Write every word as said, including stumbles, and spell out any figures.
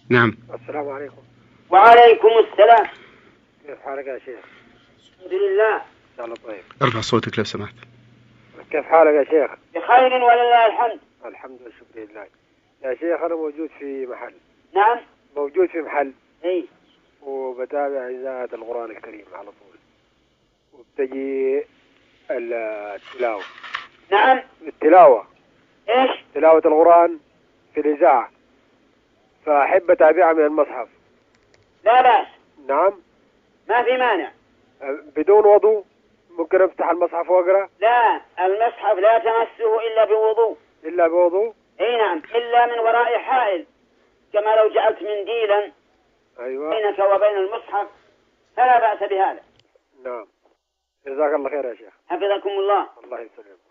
نعم. السلام عليكم. وعليكم السلام. كيف حالك يا شيخ؟ الحمد لله. إن شاء الله طيب. ارفع صوتك لو سمحت. كيف حالك يا شيخ؟ بخير ولله الحمد. الحمد لله شكرا لله. يا شيخ أنا موجود في محل. نعم. موجود في محل. اي. وبتابع إذاعة القرآن الكريم على طول. وبتجي التلاوة. نعم. التلاوة. ايش؟ تلاوة القرآن في الإذاعة. فأحب أتابعها من المصحف. لا بأس. نعم. ما في مانع. بدون وضوء ممكن أفتح المصحف وأقرأ؟ لا، المصحف لا تمسه إلا بوضوء. إلا بوضوء؟ اي نعم، إلا من وراء حائل، كما لو جعلت منديلا أيوة بينك وبين المصحف فلا بأس بهذا. نعم. جزاك الله خير يا شيخ. حفظكم الله. الله يسلمك.